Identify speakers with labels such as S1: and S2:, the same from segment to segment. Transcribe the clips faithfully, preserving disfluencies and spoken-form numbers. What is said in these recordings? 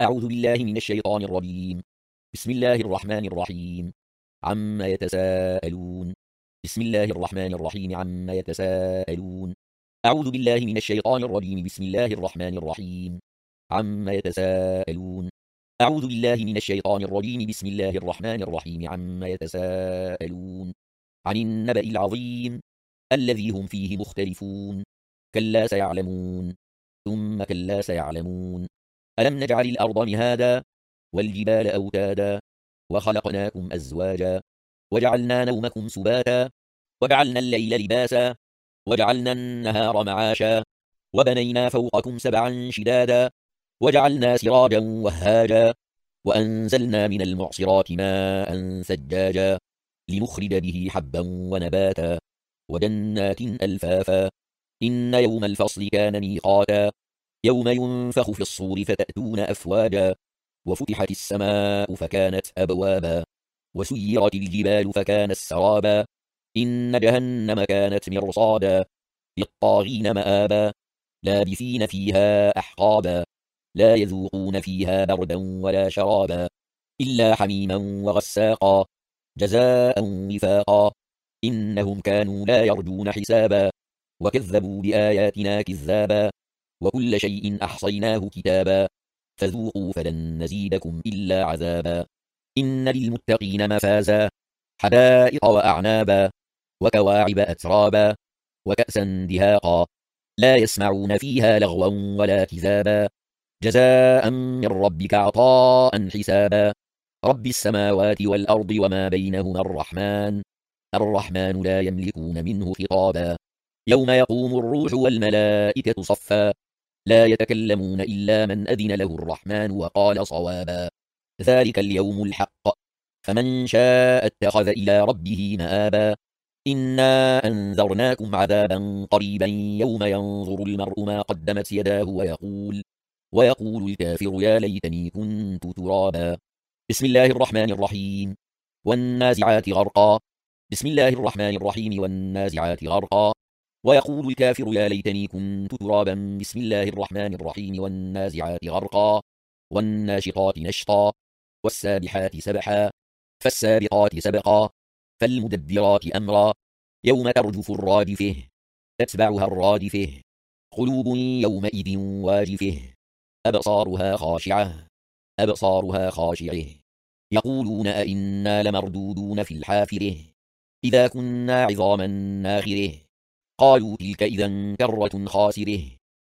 S1: أعوذ بالله من الشيطان الرجيم. بسم الله الرحمن الرحيم. عما يتساءلون. بسم الله الرحمن الرحيم. عما يتساءلون. أعوذ بالله من الشيطان الرجيم. بسم الله الرحمن الرحيم. عما يتساءلون. أعوذ بالله من الشيطان الرجيم. بسم الله الرحمن الرحيم. عما يتساءلون. عن النبأ العظيم الذي هم فيه مختلفون. كلا سيعلمون. ثم كلا سيعلمون. ألم نجعل الأرض مهادا والجبال أوتادا وخلقناكم أزواجا وجعلنا نومكم سباتا وجعلنا الليل لباسا وجعلنا النهار معاشا وبنينا فوقكم سبعا شدادا وجعلنا سراجا وهاجا وأنزلنا من المعصرات ماء ثجاجا لنخرج به حبا ونباتا وجنات ألفافا. إن يوم الفصل كان ميقاتا يوم ينفخ في الصور فتأتون أفواجا وفتحت السماء فكانت أبوابا وسيرت الجبال فكانت سرابا. إن جهنم كانت مرصادا للطاغين مآبا لابثين فيها أحقابا لا يذوقون فيها بردا ولا شرابا إلا حميما وغساقا جزاء وفاقا. إنهم كانوا لا يرجون حسابا وكذبوا بآياتنا كذابا وكل شيء أحصيناه كتابا فذوقوا فلن نزيدكم إلا عذابا. إن للمتقين مفازا حدائق وأعنابا وكواعب أترابا وكأسا دهاقا لا يسمعون فيها لغوا ولا كذابا جزاء من ربك عطاء حسابا. رب السماوات والأرض وما بينهما الرحمن الرحمن لا يملكون منه خطابا. يوم يقوم الروح والملائكة صفا لا يتكلمون إلا من أذن له الرحمن وقال صوابا. ذلك اليوم الحق فمن شاء اتخذ إلى ربه مآبا. إنا أنذرناكم عذابا قريبا يوم ينظر المرء ما قدمت يداه ويقول ويقول الكافر يا ليتني كنت ترابا. بسم الله الرحمن الرحيم. والنازعات غرقا. بسم الله الرحمن الرحيم. والنازعات غرقا. ويقول الكافر يا ليتني كنت ترابا. بسم الله الرحمن الرحيم. والنازعات غرقا. والناشطات نشطا. والسابحات سبحا. فالسابقات سبقا. فالمدبرات أمرا. يوم ترجف الراجفه تتبعها الرادفه قلوب يومئذ واجفه أبصارها خاشعة أبصارها خاشعه يقولون أئنا لمردودون في الحافره إذا كنا عظاما ناخره قالوا تلك إذا كرة خاسره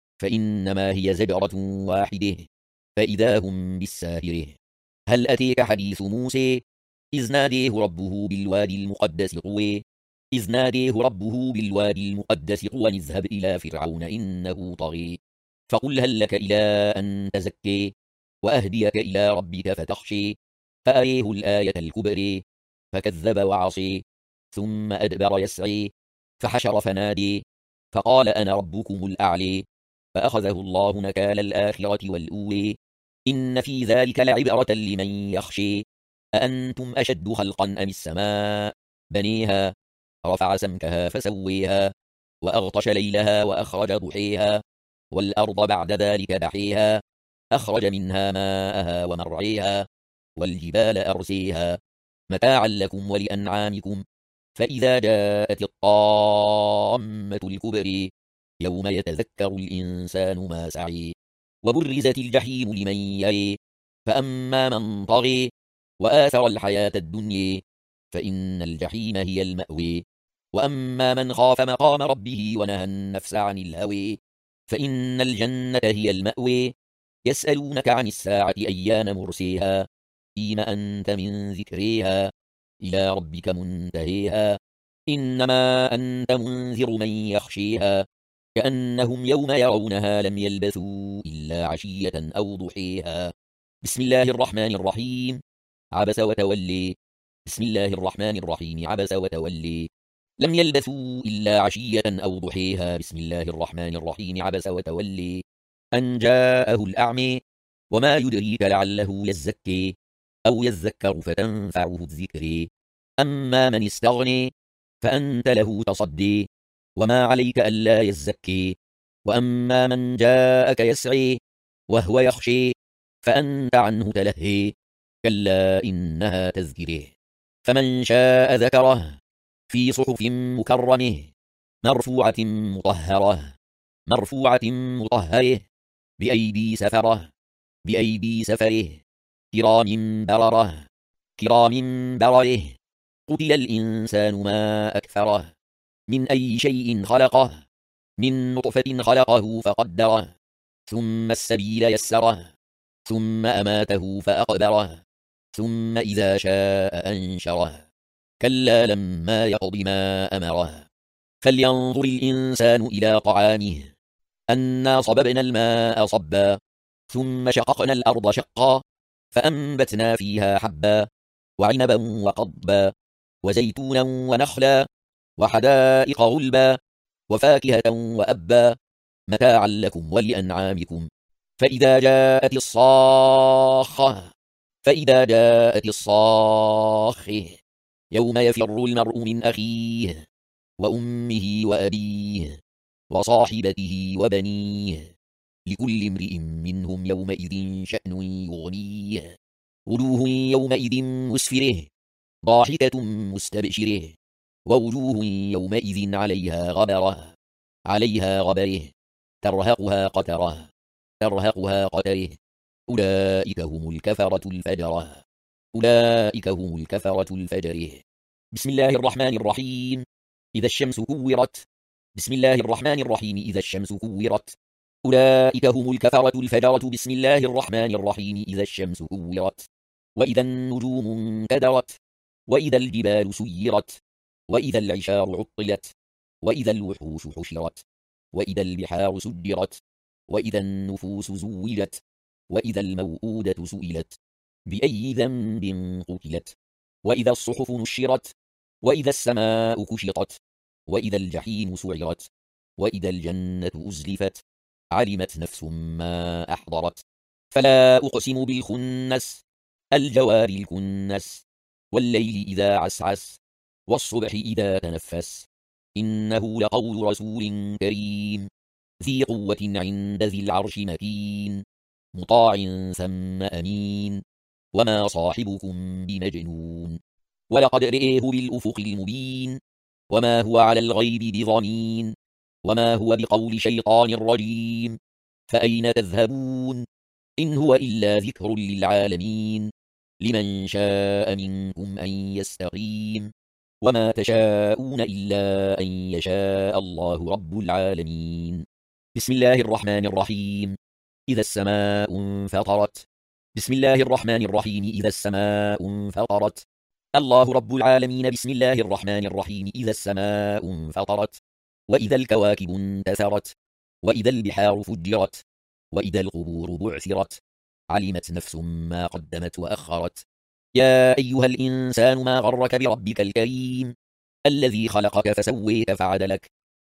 S1: فإنما هي زجرة واحدة فإذا هم بالساهره. هل أتيك حديث موسى إذ ناديه ربه بالوادي المقدس طوى إذ ناديه ربه بالوادي المقدس طوى اذهب إلى فرعون إنه طغى فقل هل لك إلى أن تزكي وأهديك إلى ربك فتخشي فأريه الآية الكبرى فكذب وعصي ثم أدبر يسعي فحشر فنادي فقال أنا ربكم الأعلى فأخذه الله نكال الآخرة والأولى إن في ذلك لعبرة لمن يخشي. أأنتم أشد خلقا أم السماء بنيها رفع سمكها فسويها وأغطش ليلها وأخرج ضحيها والأرض بعد ذلك دحيها أخرج منها ماءها ومرعيها والجبال أرسيها متاعا لكم ولأنعامكم. فإذا جاءت الطامة الكبرى يوم يتذكر الإنسان ما سعي وبرزت الجحيم لمن يري فأما من طغى وآثر الحياة الدنيا فإن الجحيم هي المأوى وأما من خاف مقام ربه ونهى النفس عن الهوى فإن الجنة هي المأوى. يسألونك عن الساعة أيان مرسيها فيم أنت من ذكريها إلى ربك منتهيها إنما أنت منذر من يخشيها كأنهم يوم يرونها لم يلبثوا إلا عشية أو ضحيها. بسم الله الرحمن الرحيم. عبس وتولي. بسم الله الرحمن الرحيم. عبس وتولي. لم يلبثوا إلا عشية أو ضحيها. بسم الله الرحمن الرحيم. عبس وتولي أن جاءه الأعمى وما يدريك لعله يزكي أو يذكر فتنفعه الذكر. أما من استغني فأنت له تصدي وما عليك ألا يزكي. وأما من جاءك يسعي وهو يخشي فأنت عنه تلهي. كلا إنها تذكره، فمن شاء ذكره في صحف مكرمه، مرفوعة مطهرة مرفوعة مطهره، بأيدي سفرة بأيدي سفره، كرام بررة كرام برره. قتل الإنسان ما أكفره، من أي شيء خلقه، من نطفة خلقه فقدره، ثم السبيل يسره، ثم أماته فأقبره، ثم إذا شاء أنشره. كلا لما يقض ما أمره. فلينظر الإنسان إلى طعامه، أنا صببنا الماء صبا، ثم شققنا الأرض شقا، فأنبتنا فيها حبا، وعنبا وقضبا، وزيتونا ونخلا، وحدائق غلبا، وفاكهة وأبا، متاعا لكم ولأنعامكم. فإذا جاءت الصاخة فإذا جاءت الصاخة يوم يفر المرء من أخيه وأمه وأبيه وصاحبته وبنيه، لكل امرئ منهم يومئذ شأن يغنيه. وجوه يومئذ مسفره، ضاحكة مستبشره، ووجوه يومئذ عليها غبرة عليها غبره، ترهقها قترة ترهقها قتره. أولئك هم الكفرة الفجرة أولئك هم الكفرة الفجره. بسم الله الرحمن الرحيم. إذا الشمس كورت. بسم الله الرحمن الرحيم. إذا الشمس كورت. أولئك هم الكفرة الفجرة. بسم الله الرحمن الرحيم. إذا الشمس كورت. وإذا النجوم انكدرت. وإذا الجبال سيرت. وإذا العشار عطلت. وإذا الوحوش حشرت. وإذا البحار سجرت. وإذا النفوس زوجت. وإذا الموءودة سئلت بأي ذنب قتلت. وإذا الصحف نشرت. وإذا السماء كشطت. وإذا الجحيم سعرت. وإذا الجنة أزلفت. علمت نفس ما أحضرت. فلا أقسم بالخنس، الجوار الكنس، والليل إذا عسعس، والصبح إذا تنفس. إنه لقول رسول كريم، ذي قوة عند ذي العرش مكين، مطاع ثم أمين. وما صاحبكم بمجنون، ولقد رئيه بالأفق المبين. وما هو على الغيب بضنين، وما هو بقول شيطان رجيم. فأين تذهبون؟ إن هو إلا ذكر للعالمين، لمن شاء منكم أن يستقيم. وما تشاءون إلا أن يشاء الله رب العالمين. بسم الله الرحمن الرحيم. إذا السماء انفطرت. بسم الله الرحمن الرحيم. إذا السماء انفطرت. الله رب العالمين. بسم الله الرحمن الرحيم. إذا السماء انفطرت. وإذا الكواكب انتثرت. وإذا البحار فجرت. وإذا القبور بعثرت. علمت نفس ما قدمت وأخرت. يا أيها الإنسان ما غرك بربك الكريم، الذي خلقك فسويك فعدلك،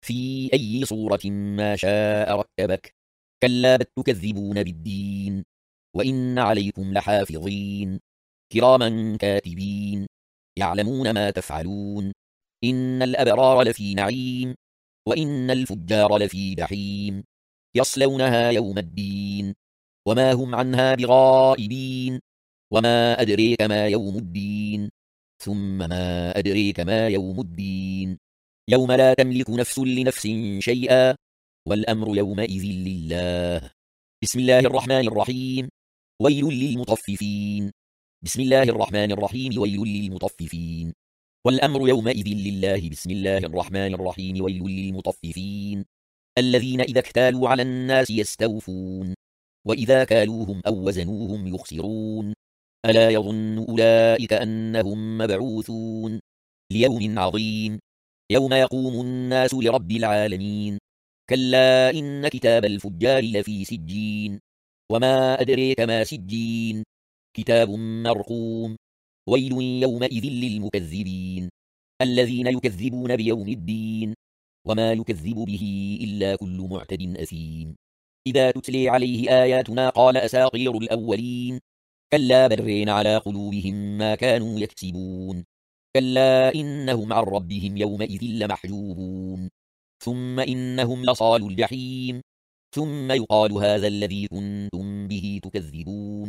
S1: في أي صورة ما شاء ركبك. كلا بل تكذبون بالدين، وإن عليكم لحافظين كراما كاتبين، يعلمون ما تفعلون. إن الأبرار لفي نعيم، وإن الفجار لفي جحيم، يصلونها يوم الدين، وما هم عنها بغائبين. وما أدريك ما يوم الدين، ثم ما أدريك ما يوم الدين. يوم لا تملك نفس لنفس شيئا، والأمر يومئذ لله. بسم الله الرحمن الرحيم. ويل للمطففين. بسم الله الرحمن الرحيم. ويل للمطففين. والأمر يومئذ لله. بسم الله الرحمن الرحيم. ويل للمطففين، الذين إذا اكتالوا على الناس يستوفون، وإذا كالوهم أو وزنوهم يخسرون. ألا يظن أولئك أنهم مبعوثون ليوم عظيم، يوم يقوم الناس لرب العالمين. كلا إن كتاب الفجار لفي سجين، وما أدريك ما سجين، كتاب مرقوم. ويل يومئذ للمكذبين، الذين يكذبون بيوم الدين، وما يكذب به إلا كل معتد أثيم. إذا تتلي عليه آياتنا قال أساطير الأولين. كلا بل رين على قلوبهم ما كانوا يكسبون. كلا إنهم عن ربهم يومئذ لمحجوبون. ثم إنهم لصالوا الجحيم. ثم يقال هذا الذي كنتم به تكذبون.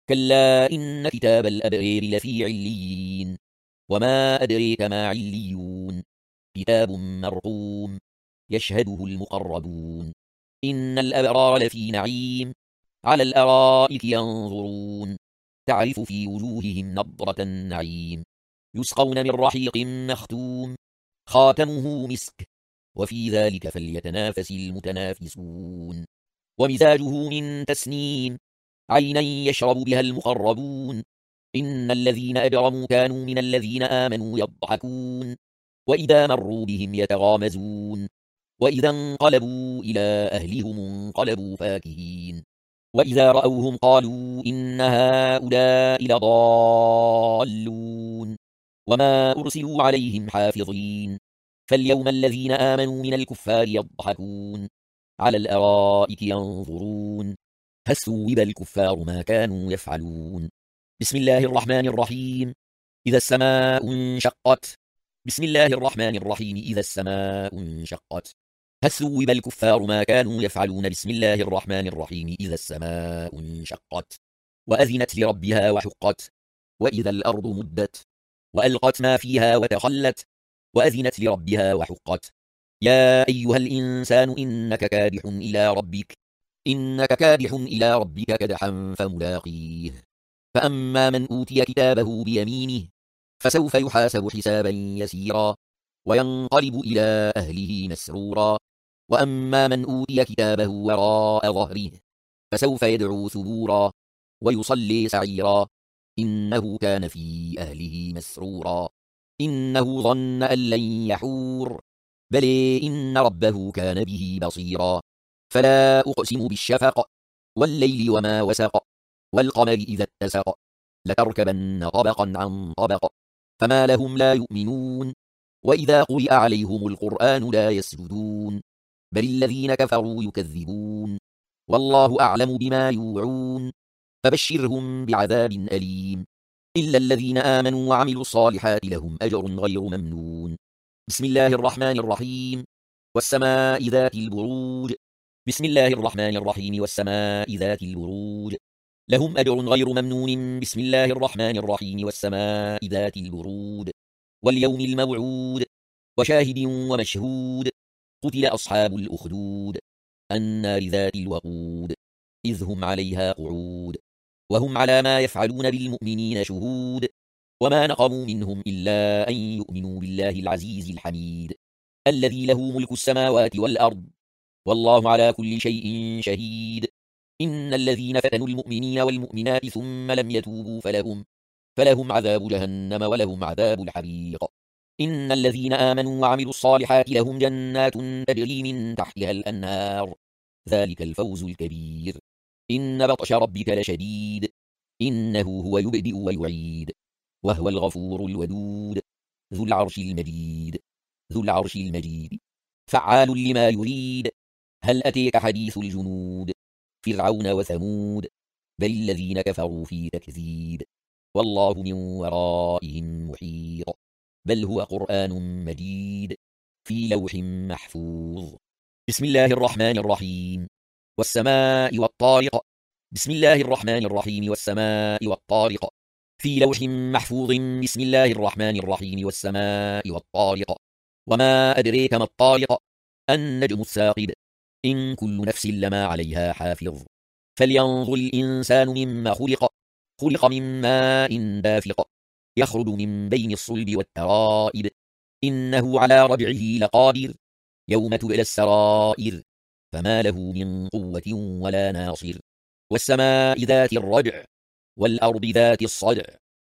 S1: كلا إن كتاب الأبرار لفي عليين وما أدريك ما عليون كتاب مرقوم يشهده المقربون إن الأبرار لفي نعيم على الأرائك ينظرون تعرف في وجوههم نضرة النعيم يسقون من رحيق مختوم خاتمه مسك وفي ذلك فليتنافس المتنافسون ومزاجه من تسنيم عينا يشرب بها المقربون إن الذين أجرموا كانوا من الذين آمنوا يضحكون وإذا مروا بهم يتغامزون وإذا انقلبوا إلى أهلهم انقلبوا فاكهين وإذا رأوهم قالوا إن هؤلاء لضالون وما أرسلوا عليهم حافظين فاليوم الذين آمنوا من الكفار يضحكون على الأرائك ينظرون هل ثوب الكفار ما كانوا يفعلون بسم الله الرحمن الرحيم إذا السماء انشقت بسم الله الرحمن الرحيم إذا السماء انشقت هل ثوب الكفار ما كانوا يفعلون بسم الله الرحمن الرحيم إذا السماء انشقت وأذنت لربها وحقت وإذا الأرض مدت وألقت ما فيها وتخلت وأذنت لربها وحقت يا أيها الإنسان إنك كادح إلى ربك إنك كادح إلى ربك كدحا فملاقيه فأما من أوتي كتابه بيمينه فسوف يحاسب حسابا يسيرا وينقلب إلى أهله مسرورا وأما من أوتي كتابه وراء ظهره فسوف يدعو ثبورا ويصلي سعيرا إنه كان في أهله مسرورا إنه ظن أن لن يحور بل إن ربه كان به بصيرا فلا أقسم بالشفق والليل وما وسق والقمر إذا اتسق لتركبن طبقا عن طبق فما لهم لا يؤمنون وإذا قرئ عليهم القرآن لا يسجدون بل الذين كفروا يكذبون والله أعلم بما يوعون فبشرهم بعذاب أليم إلا الذين آمنوا وعملوا الصالحات لهم أجر غير ممنون بسم الله الرحمن الرحيم والسماء ذات البروج بسم الله الرحمن الرحيم والسماء ذات البروج لهم أجر غير ممنون بسم الله الرحمن الرحيم والسماء ذات البروج واليوم الموعود وشاهد ومشهود قتل أصحاب الأخدود النار ذات الوقود إذ هم عليها قعود وهم على ما يفعلون بالمؤمنين شهود وما نقموا منهم إلا أن يؤمنوا بالله العزيز الحميد الذي له ملك السماوات والأرض والله على كل شيء شهيد إن الذين فتنوا المؤمنين والمؤمنات ثم لم يتوبوا فلهم فلهم عذاب جهنم ولهم عذاب الحريق إن الذين آمنوا وعملوا الصالحات لهم جنات تجري من تحتها الأنهار ذلك الفوز الكبير إن بطش ربك لشديد إنه هو يبدئ ويعيد وهو الغفور الودود ذو العرش المجيد ذو العرش المجيد فعال لما يريد هل أتيك حديث الجنود فرعون وثمود بل الذين كفروا في تكذيب والله من ورائهم محيط بل هو قرآن مجيد في لوح محفوظ بسم الله الرحمن الرحيم والسماء والطارق بسم الله الرحمن الرحيم والسماء والطارق في لوح محفوظ بسم الله الرحمن الرحيم والسماء والطارق وما أدريك ما الطارق النجم الثاقب إن كل نفس لما عليها حافظ فلينظر الإنسان مما خلق خلق من ماء دافق يخرج من بين الصلب والترائب إنه على رجعه لقادر يوم تبلى السرائر فما له من قوة ولا ناصر والسماء ذات الرجع والأرض ذات الصدع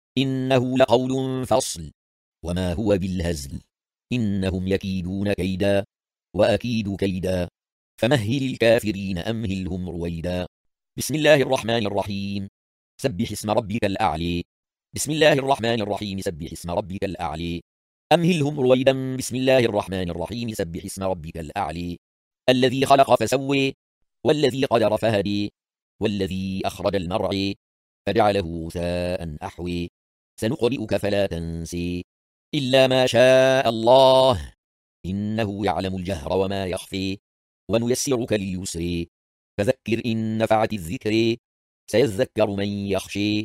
S1: إنه لقول فصل وما هو بالهزل إنهم يكيدون كيدا وأكيد كيدا فمهل الكافرين أمهلهم رويدا بسم الله الرحمن الرحيم سبح اسم ربك الأعلى بسم الله الرحمن الرحيم سبح اسم ربك الأعلى أمهلهم رويدا بسم الله الرحمن الرحيم سبح اسم ربك الأعلى الذي خلق فسوى والذي قدر فهدي والذي أخرج المرعى فجعله غثاء أحوي سنقرئك فلا تنسي إلا ما شاء الله إنه يعلم الجهر وما يخفي ونيسرك لليسر فذكر إن نفعت الذكر سيذكر من يخشي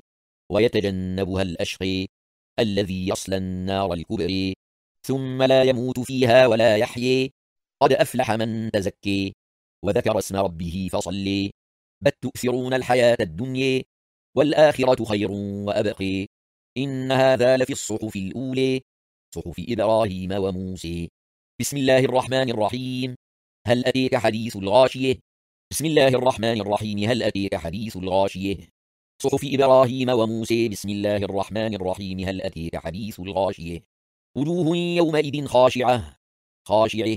S1: ويتجنبها الأشقي الذي يصلى النار الكبرى ثم لا يموت فيها ولا يحيي قد أفلح من تزكي وذكر اسم ربه فصلي بل تؤثرون الحياة الدنيا والآخرة خير وأبقي إن هذا لفي الصحف الأولى صحف إبراهيم وموسى. بسم الله الرحمن الرحيم. هل أتيك حديث الغاشية؟ بسم الله الرحمن الرحيم. هل أتيك حديث الغاشية؟ صحف إبراهيم وموسى. بسم الله الرحمن الرحيم. هل أتيك حديث الغاشية؟ وجوه يومئذ خاشعة خاشعة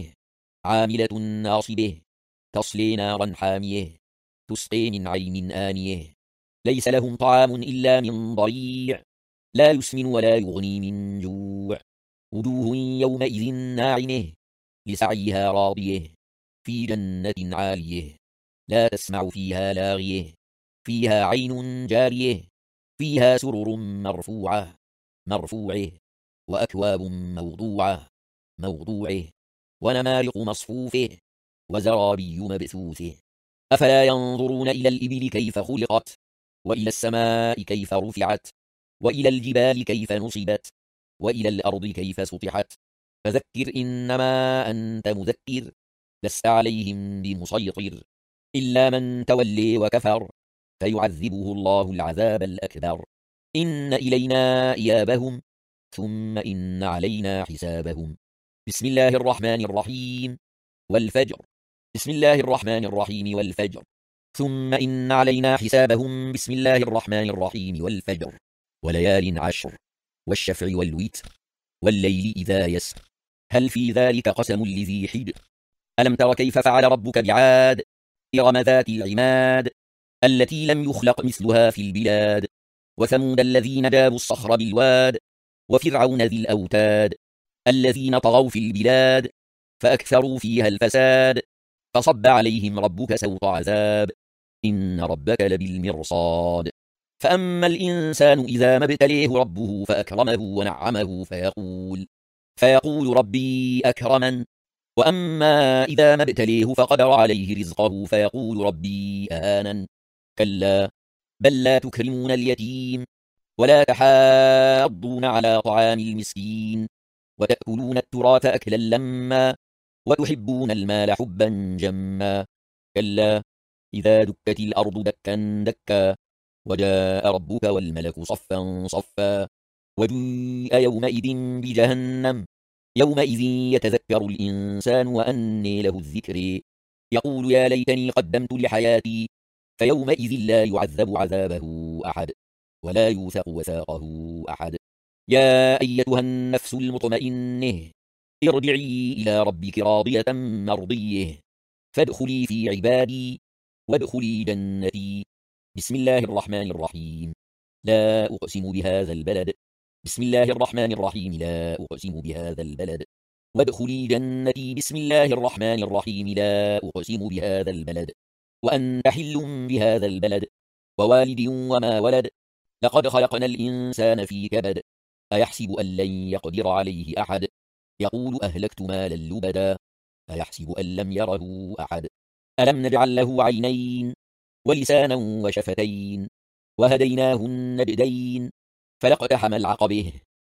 S1: عاملة ناصبة تصلي نارا حامية تسقي من عين آنية ليس لهم طعام إلا من ضريع لا يسمن ولا يغني من جوع وجوه يومئذ ناعمة لسعيها راضية في جنة عالية لا تسمع فيها لاغية فيها عين جارية فيها سرر مرفوعة مرفوعة وأكواب موضوعة موضوعة ونمارق مصفوفة وزرابي مبثوثة أفلا ينظرون إلى الإبل كيف خلقت وإلى السماء كيف رفعت وإلى الجبال كيف نصبت وإلى الأرض كيف سطحت فذكر إنما أنت مذكر لست عليهم بمسيطر إلا من تولي وكفر فيعذبه الله العذاب الأكبر إن إلينا إيابهم ثم إن علينا حسابهم. بسم الله الرحمن الرحيم. والفجر. بسم الله الرحمن الرحيم. والفجر ثم إن علينا حسابهم. بسم الله الرحمن الرحيم. والفجر وليال عشر والشفع والوتر والليل إذا يسر هل في ذلك قسم لذي حجر ألم تر كيف فعل ربك بعاد إرم ذات العماد التي لم يخلق مثلها في البلاد وثمود الذين جابوا الصخر بالواد وفرعون ذي الأوتاد الذين طغوا في البلاد فأكثروا فيها الفساد فصب عليهم ربك سوط عذاب إن ربك لبالمرصاد فأما الإنسان إذا ما ابتليه ربه فأكرمه ونعمه فيقول فيقول ربي أكرمن وأما إذا ما ابتليه فقدر عليه رزقه فيقول ربي أهانن كلا بل لا تكرمون اليتيم ولا تحاضون على طعام المسكين وتأكلون التراث أكلا لما وتحبون المال حبا جما كلا إذا دكت الأرض دكا دكا وجاء ربك والملك صفا صفا وجيء يومئذ بجهنم يومئذ يتذكر الإنسان وأني له الذكر يقول يا ليتني قدمت لحياتي فيومئذ لا يعذب عذابه أحد ولا يوثق وثاقه أحد يا أيتها النفس المطمئنة ارجعي إلى ربك راضية مرضية فادخلي في عبادي وادخلي جنتي. بسم الله الرحمن الرحيم. لا أقسم بهذا البلد. بسم الله الرحمن الرحيم. لا أقسم بهذا البلد وادخلي جنتي. بسم الله الرحمن الرحيم. لا أقسم بهذا البلد وأنت حل بهذا البلد ووالد وما ولد لقد خلقنا الإنسان في كبد أيحسب أن لن يقدر عليه أحد يقول أهلكت مالا لبدا أيحسب أن لم يره أحد ألم نجعل له عينين ولسانا وشفتين وهديناه النجدين فلاقتحم العقبة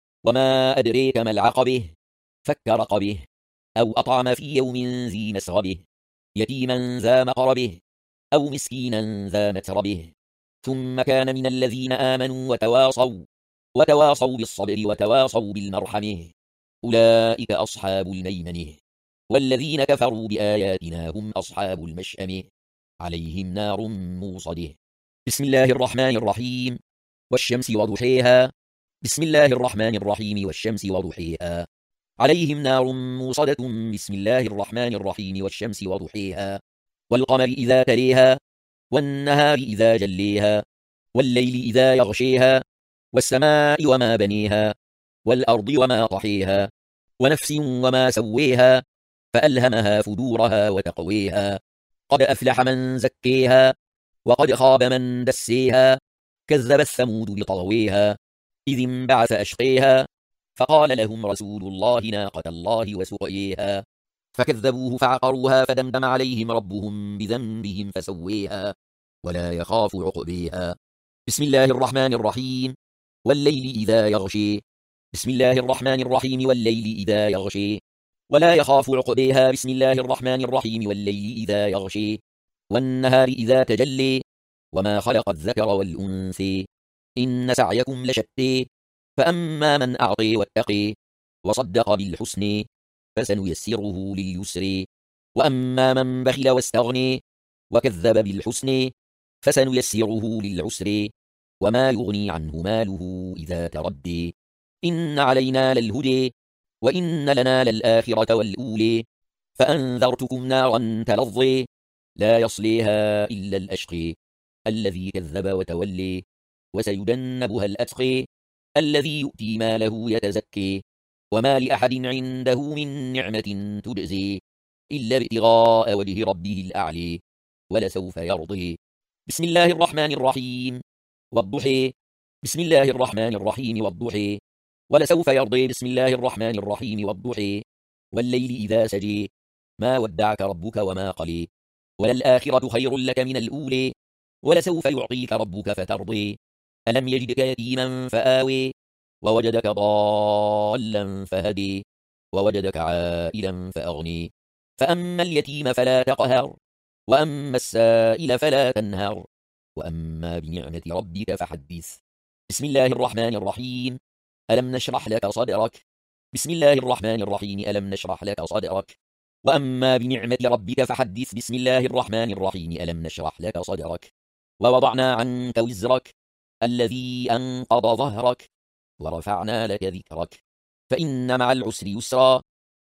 S1: وما أدريك ما العقبة فك رقبه أو أطعم في يوم ذي مسغبه يتيما ذا مقربه أو مسكينا ذا متربه ثم كان من الذين آمنوا وتواصوا وتواصوا بالصبر وتواصوا بالمرحمة أولئك أصحاب الميمنة والذين كفروا بآياتنا هم أصحاب المشأمة عليهم نار موصده. بسم الله الرحمن الرحيم. والشمس وضحيها. بسم الله الرحمن الرحيم. والشمس وضحيها عليهم نار موصدة. بسم الله الرحمن الرحيم. والشمس وضحيها والقمر إذا تليها والنهار إذا جليها والليل إذا يغشيها والسماء وما بنيها والأرض وما طحيها ونفس وما سويها فألهمها فجورها وتقويها قد أفلح من زكيها وقد خاب من دسيها كذب الثمود بطغويها إذ انبعث أشقيها فقال لهم رسول الله ناقة الله وسقيها فكذبوه فعقروها فدمدم عليهم ربهم بذنبهم فسويها ولا يخاف عقبيها. بسم الله الرحمن الرحيم. والليل إذا يغشي. بسم الله الرحمن الرحيم. والليل إذا يغشي ولا يخاف عقبيها. بسم الله الرحمن الرحيم. والليل إذا يغشي والنهار إذا تجلي وما خلق الذكر والأنثى إن سعيكم لشتى فأما من أعطي واتقي وصدق بالحسن فسنيسره لليسر وأما من بخل واستغني وكذب بالحسن فسنيسره للعسر وما يغني عنه ماله إذا تردي إن علينا للهدي وإن لنا للآخرة والأولي فأنذرتكم نارا تلظي لا يصليها إلا الأشقي الذي كذب وتولي وسيجنبها الأتقي الذي يؤتي ماله يتزكي وما لأحد عنده من نعمة تجزي إلا ابتغاء وجه ربه الأعلي ولسوف يرضي. بسم الله الرحمن الرحيم. والضحى. بسم الله الرحمن الرحيم. والضحى ولسوف يرضي. بسم الله الرحمن الرحيم. والضحى والليل إذا سجي ما ودعك ربك وما قلي وللآخرة خير لك من الأولى ولسوف يعطيك ربك فترضي ألم يجدك يتيما فآوي ووجدك ضالا فهدي ووجدك عائلا فأغني فأما اليتيم فلا تقهر وأما السائل فلا تنهر وأما بنعمة ربك فحدث. بسم الله الرحمن الرحيم. ألم نشرح لك صدرك. بسم الله الرحمن الرحيم. ألم نشرح لك صدرك وأما بنعمة ربك فحدث. بسم الله الرحمن الرحيم. ألم نشرح لك صدرك ووضعنا عنك وزرك الذي أنقض ظهرك ورفعنا لك ذكرك فإن مع العسر يسرا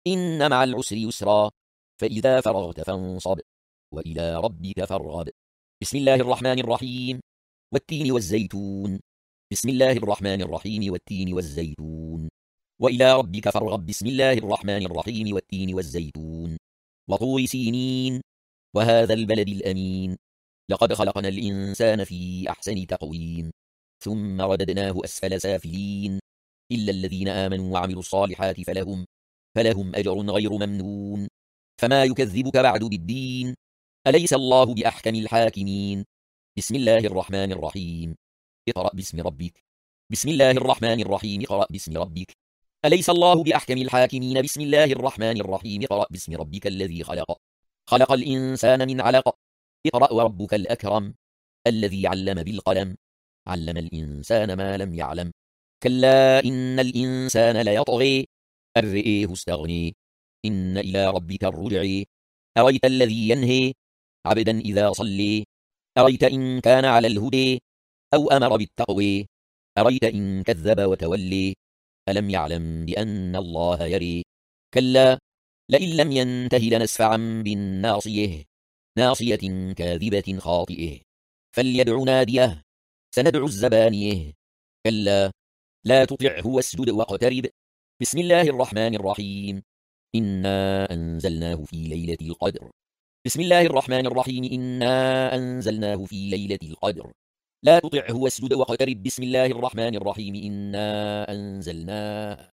S1: إن مع العسر يسرا فإذا فرغت فانصب وإلى ربك فارغب. بسم الله الرحمن الرحيم. والتين والزيتون. بسم الله الرحمن الرحيم. والتين والزيتون وإلى ربك فارغب. بسم الله الرحمن الرحيم. والتين والزيتون وطور سينين وهذا البلد الأمين لقد خلقنا الإنسان في أحسن تقويم ثم رددناه أسفل سافلين إلا الذين آمنوا وعملوا الصالحات فلهم فلهم أجر غير ممنون فما يكذبك بعد بالدين أليس الله بأحكم الحاكمين. بسم الله الرحمن الرحيم. اقرأ باسم ربك. بسم الله الرحمن الرحيم. اقرأ باسم ربك أليس الله بأحكم الحاكمين. بسم الله الرحمن الرحيم. اقرأ باسم ربك الذي خلق خلق الإنسان من علق اقرأ وربك الأكرم الذي علم بالقلم علم الإنسان ما لم يعلم كلا إن الإنسان ليطغي أن رآه استغني إن إلى ربك الرجع أريت الذي ينهي عبدا إذا صلي أريت إن كان على الهدى أو أمر بالتقوى أريت إن كذب وتولي ألم يعلم بأن الله يري كلا لئن لم ينته لنسفعا بالناصية ناصية كاذبة خاطئة فليدع ناديه سندع الزبانية كلا لا تطعه واسجد واقترب. بسم الله الرحمن الرحيم. إنا أنزلناه في ليلة القدر. بسم الله الرحمن الرحيم. إنا أنزلناه في ليلة القدر لا تطعه واسجد واقترب. بسم الله الرحمن الرحيم. إنا أنزلناه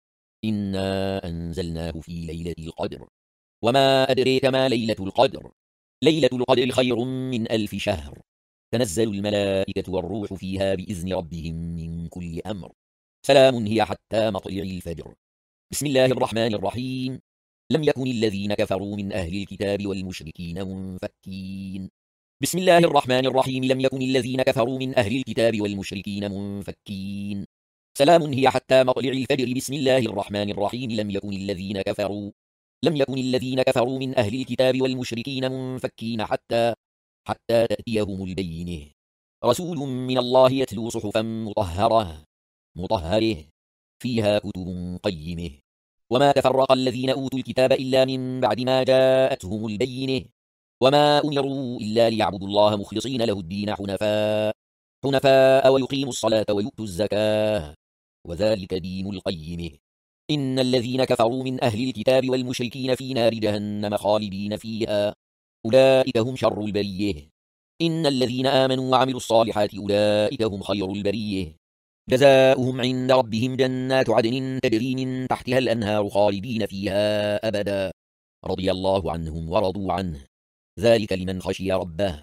S1: إنا أنزلناه في ليلة القدر وما أدريك ما ليلة القدر ليلة القدر خير من ألف شهر تنزل الملائكة والروح فيها بإذن ربهم من كل أمر سلام هي حتى مطلع الفجر. بسم الله الرحمن الرحيم. لم يكن الذين كفروا من أهل الكتاب والمشركين منفكين. بسم الله الرحمن الرحيم. لم يكن الذين كفروا من أهل الكتاب والمشركين منفكين سلام هي حتى مطلع الفجر. بسم الله الرحمن الرحيم. لم يكن الذين كفروا لم يكن الذين كفروا من أهل الكتاب والمشركين منفكين حتى حتى تأتيهم البينة رسول من الله يتلو صحفا مطهرة مطهرة فيها كتب قيمة وما تفرق الذين أوتوا الكتاب إلا من بعد ما جاءتهم البينة وما أمروا إلا ليعبدوا الله مخلصين له الدين حنفاء حنفاء ويقيموا الصلاة ويؤتوا الزكاة وذلك دين القيمة إن الذين كفروا من أهل الكتاب والمشركين في نار جهنم خالدين فيها أولئك هم شر البرية إن الذين آمنوا وعملوا الصالحات أولئك هم خير البرية جزاؤهم عند ربهم جنات عدن تجري من تحتها الأنهار خالدين فيها أبدا رضي الله عنهم ورضوا عنه ذلك لمن خشي ربه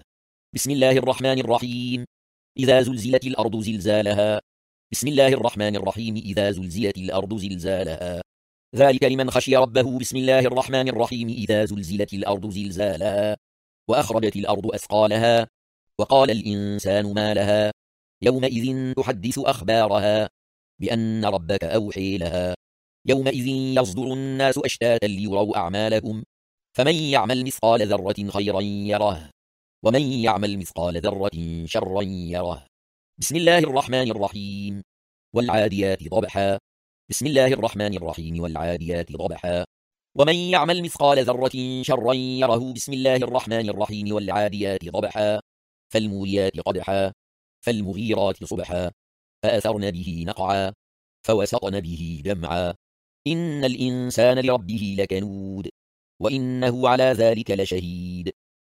S1: بسم الله الرحمن الرحيم إذا زلزلت الأرض زلزالها بسم الله الرحمن الرحيم إذا زلزلت الأرض زلزالها ذلك لمن خشي ربه بسم الله الرحمن الرحيم إذا زلزلت الأرض زلزالها وأخرجت الأرض أثقالها وقال الإنسان ما لها يومئذ تحدث أخبارها بأن ربك أوحي لها يومئذ يصدر الناس أشتاتا ليروا أعمالهم فمن يعمل مثقال ذرة خيرا يره ومن يعمل مثقال ذرة شرا يره بسم الله الرحمن الرحيم والعاديات ضبحا بسم الله الرحمن الرحيم والعاديات ضبحا ومن يعمل مثقال ذرة شرا يره بسم الله الرحمن الرحيم والعاديات ضبحا فالموريات قدحا فالمغيرات صبحا فأثرن به نقعا فوسطن به جمعا إن الإنسان لربه لكنود وإنه على ذلك لشهيد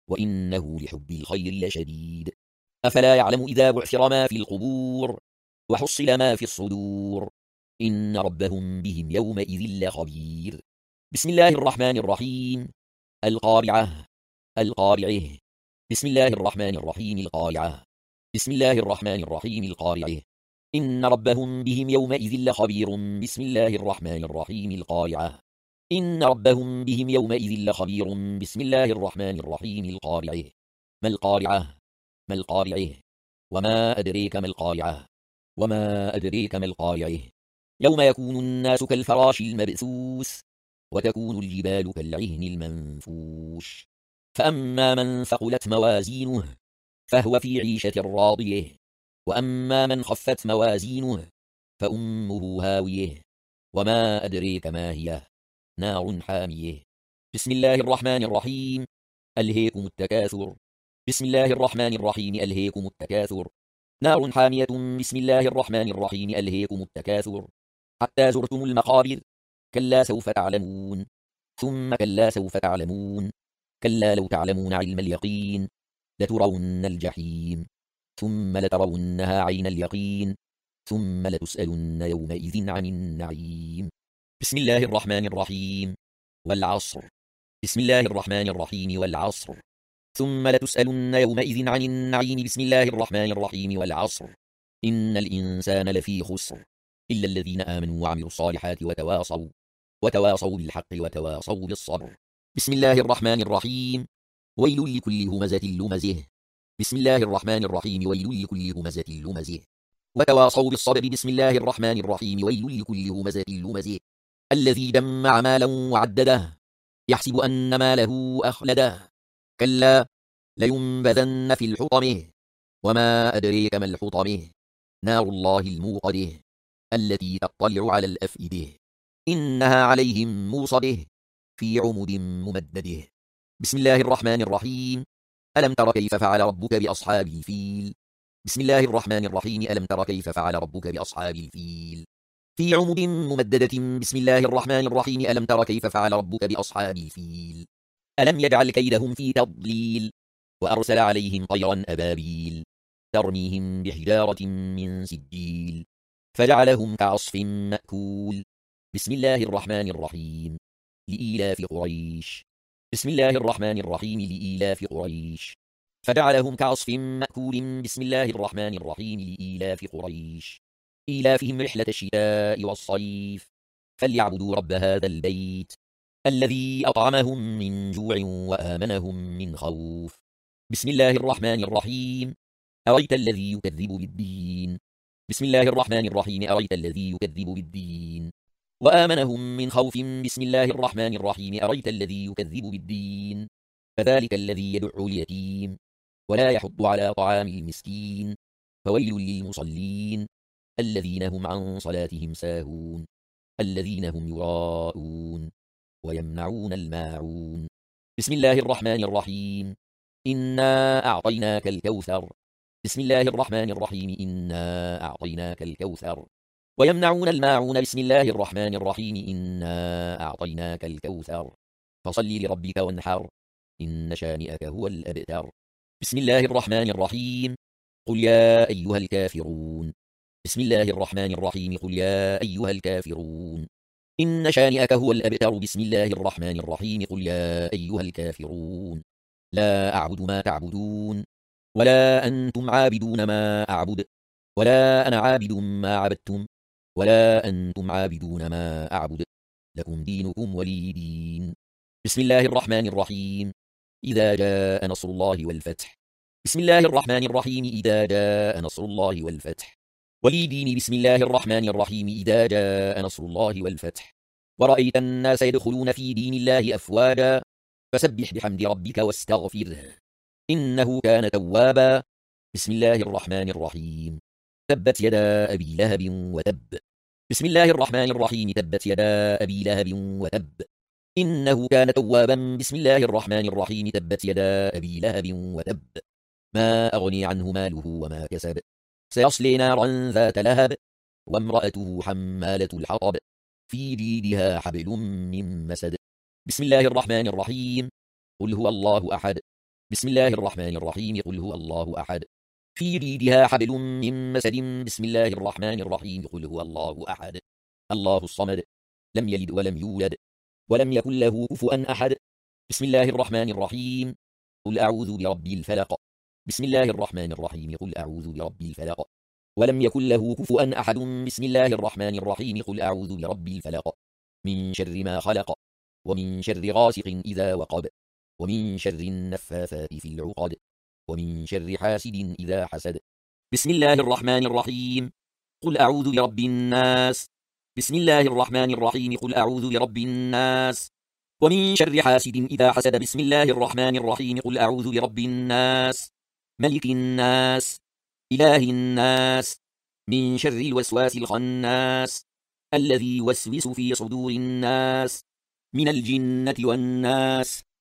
S1: وإنه لحب الخير لشديد أفلا يعلم إذا بعثر ما في القبور وحصل ما في الصدور إن ربهم بهم يومئذ لخبير بسم الله الرحمن الرحيم القارعة القارعة بسم الله الرحمن الرحيم القارعة بسم الله الرحمن الرحيم القارعة إن ربهم بهم يومئذ لخبير بسم الله الرحمن الرحيم القارعة إن ربهم بهم يومئذ لخبير بسم الله الرحمن الرحيم القارعة ما القارعة ما القارعة وما أدريك ما القارعة وما أدريك ما القارعة يوم يكون الناس كالفراش المبثوث وتكون الجبال كالعهن المنفوش فأما من ثقلت موازينه فهو في عيشة راضية وأما من خفت موازينه فأمه هاوية وما أدريك ما هي نار حامية بسم الله الرحمن الرحيم ألهيكم التكاثر بسم الله الرحمن الرحيم ألهيكم التكاثر نار حامية بسم الله الرحمن الرحيم ألهيكم التكاثر حتى زرتم المقابر كلا سوف تعلمون ثم كلا سوف تعلمون كلا لو تعلمون علم اليقين لترون الجحيم ثم لترونها عين اليقين ثم لتسألن يومئذ عن النعيم بسم الله الرحمن الرحيم والعصر بسم الله الرحمن الرحيم والعصر ثم لتسألن يومئذ عن النعيم بسم الله الرحمن الرحيم والعصر إن الإنسان لفي خسر إلا الذين آمنوا وعملوا الصالحات وتواصوا وتواصوا بالحق وتواصوا بالصبر بسم الله الرحمن الرحيم ويل لكل همزة لمزه بسم الله الرحمن الرحيم ويل لكل همزة لمزه وتواصوا بالصبر بسم الله الرحمن الرحيم ويل لكل همزة لمزه الذي جمع مالا وعدده يحسب أن ماله أخلده كلا لينبذن في الحطمه وما أدريك ما الحطمه نار الله الموقده التي تطلع على الأفئدة إنها عليهم موصده في عمد ممدده بسم الله الرحمن الرحيم ألم تر كيف فعل ربك بأصحاب الفيل بسم الله الرحمن الرحيم ألم تر كيف فعل ربك بأصحاب الفيل في عمد ممددة بسم الله الرحمن الرحيم ألم تر كيف فعل ربك بأصحاب الفيل ألم يجعل كيدهم في تضليل وأرسل عليهم طيرا أبابيل ترميهم بحجارة من سجيل فجعلهم كعصف مأكول بسم الله الرحمن الرحيم لإيلاف قريش بسم الله الرحمن الرحيم لإيلاف قريش فجعلهم كعصف مأكول بسم الله الرحمن الرحيم لإيلاف قريش إيلافهم رحلة الشتاء والصيف فليعبدوا رب هذا البيت الذي أطعمهم من جوع وآمنهم من خوف بسم الله الرحمن الرحيم أريت الذي يكذب بالدين بسم الله الرحمن الرحيم أريت الذي يكذب بالدين وآمنهم من خوف بسم الله الرحمن الرحيم أريت الذي يكذب بالدين فذلك الذي يدع اليتيم ولا يحض على طعام المسكين فويل للمصلين الذين هم عن صلاتهم ساهون الذين هم يراءون ويمنعون الماعون بسم الله الرحمن الرحيم إنا أعطيناك الكوثر بسم الله الرحمن الرحيم إنا أعطيناك الكوثر ويمنعون الماعون بسم الله الرحمن الرحيم إنا أعطيناك الكوثر فصل لربك وانحر إن شانئك هو الأبتر بسم الله الرحمن الرحيم قل يا أيها الكافرون بسم الله الرحمن الرحيم قل يا أيها الكافرون إن شانئك هو الأبتر بسم الله الرحمن الرحيم قل يا أيها الكافرون لا أعبد ما تعبدون ولا أنتم عابدون ما أعبد ولا أنا عابد ما عبدتم ولا أنتم عابدون ما أعبد لكم دينكم ولي دين. بسم الله الرحمن الرحيم. إذا جاء نصر الله والفتح. بسم الله الرحمن الرحيم. إذا جاء نصر الله والفتح. ولي دين. بسم الله الرحمن الرحيم. إذا جاء نصر الله والفتح ورأيت الناس يدخلون في دين الله أفواجا فسبح بحمد ربك واستغفره إنه كان توابا. بسم الله الرحمن الرحيم. تبت يدا أبي لهب وتب. بسم الله الرحمن الرحيم. تبت يدا أبي لهب وتب إنه كان توابا. بسم الله الرحمن الرحيم. تبت يدا أبي لهب وتب ما أغني عنه ماله وما كسب سيصلي نارا ذات لهب وامرأته حمالة الحطب في جيدها حبل من مسد. بسم الله الرحمن الرحيم. قل هو الله أحد. بسم الله الرحمن الرحيم. قل هو الله أحد في جيدها حبل من مسد. بسم الله الرحمن الرحيم. قل هو الله أحد الله الصمد لم يلد ولم يولد ولم يكن له كفوا أحد. بسم الله الرحمن الرحيم. قل أعوذ برب الفلق. بسم الله الرحمن الرحيم. قل أعوذ برب الفلق ولم يكن له كفوا أحد. بسم الله الرحمن الرحيم. قل أعوذ برب الفلق من شر ما خلق ومن شر غاسق إذا وقب ومن شر النفاثات في العقد ومن شر حاسد إذا حسد. بسم الله الرحمن الرحيم. قل أعوذ برب الناس. بسم الله الرحمن الرحيم. قل أعوذ برب الناس ومن شر حاسد إذا حسد. بسم الله الرحمن الرحيم. قل أعوذ برب الناس ملك الناس إله الناس من شر الوسواس الخناس الذي يوسوس في صدور الناس من الجنة والناس.